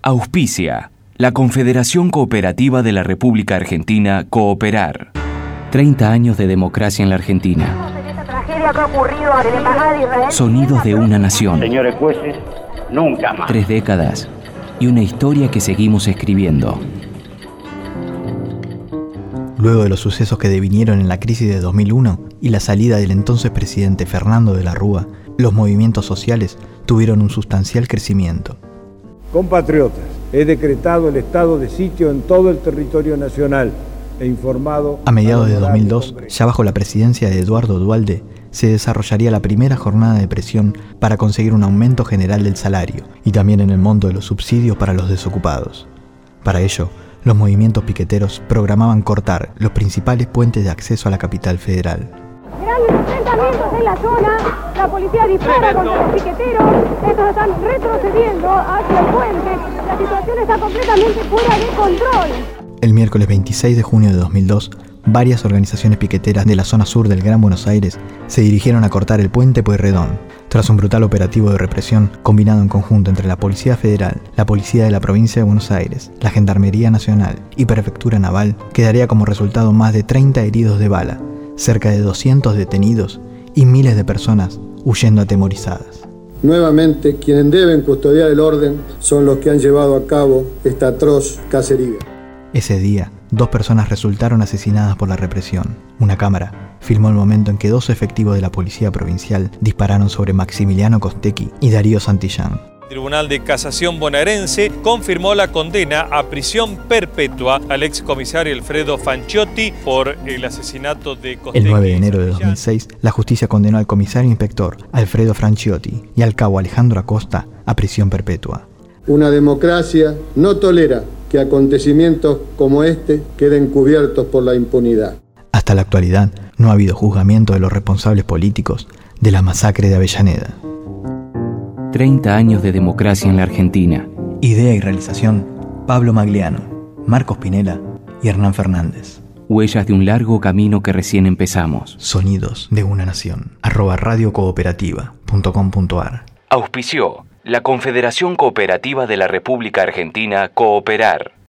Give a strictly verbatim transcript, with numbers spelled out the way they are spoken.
Auspicia la Confederación Cooperativa de la República Argentina, Cooperar. treinta años de democracia en la Argentina. Sonidos de una nación. Señores jueces, nunca más. Tres décadas y una historia que seguimos escribiendo. Luego de los sucesos que devinieron en la crisis de dos mil uno y la salida del entonces presidente Fernando de la Rúa, los movimientos sociales tuvieron un sustancial crecimiento. Compatriotas, he decretado el estado de sitio en todo el territorio nacional e informado... A mediados de dos mil dos, ya bajo la presidencia de Eduardo Duhalde, se desarrollaría la primera jornada de presión para conseguir un aumento general del salario y también en el monto de los subsidios para los desocupados. Para ello, los movimientos piqueteros programaban cortar los principales puentes de acceso a la capital federal. Grandes enfrentamientos en la zona, la policía dispara contra los piqueteros, estos están retrocediendo hacia el puente, la situación está completamente fuera de control. El miércoles veintiséis de junio de dos mil dos, varias organizaciones piqueteras de la zona sur del Gran Buenos Aires se dirigieron a cortar el puente Pueyrredón. Tras un brutal operativo de represión combinado en conjunto entre la Policía Federal, la Policía de la Provincia de Buenos Aires, la Gendarmería Nacional y Prefectura Naval, quedaría como resultado más de treinta heridos de bala, cerca de doscientos detenidos y miles de personas huyendo atemorizadas. Nuevamente, quienes deben custodiar el orden son los que han llevado a cabo esta atroz cacería. Ese día, dos personas resultaron asesinadas por la represión. Una cámara filmó el momento en que dos efectivos de la Policía Provincial dispararon sobre Maximiliano Costecchi y Darío Santillán. El Tribunal de Casación bonaerense confirmó la condena a prisión perpetua al excomisario Alfredo Fanciotti por el asesinato de Costecchi. El nueve de enero de dos mil seis, la justicia condenó al comisario inspector Alfredo Fanciotti y al cabo Alejandro Acosta a prisión perpetua. Una democracia no tolera que acontecimientos como este queden cubiertos por la impunidad. Hasta la actualidad, no ha habido juzgamiento de los responsables políticos de la masacre de Avellaneda. treinta años de democracia en la Argentina. Idea y realización, Pablo Magliano, Marcos Pinela y Hernán Fernández. Huellas de un largo camino que recién empezamos. Sonidos de una nación. Arroba radiocooperativa punto com punto ar. Auspició la Confederación Cooperativa de la República Argentina, Cooperar.